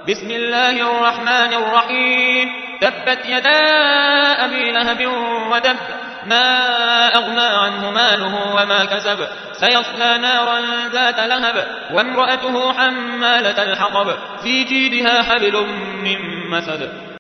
بسم الله الرحمن الرحيم تبت يدا أبي لهب ودب ما أغنى عنه ماله وما كسب سيصلى نارا ذات لهب وامرأته حمالة الحطب في جيدها حبل من مسد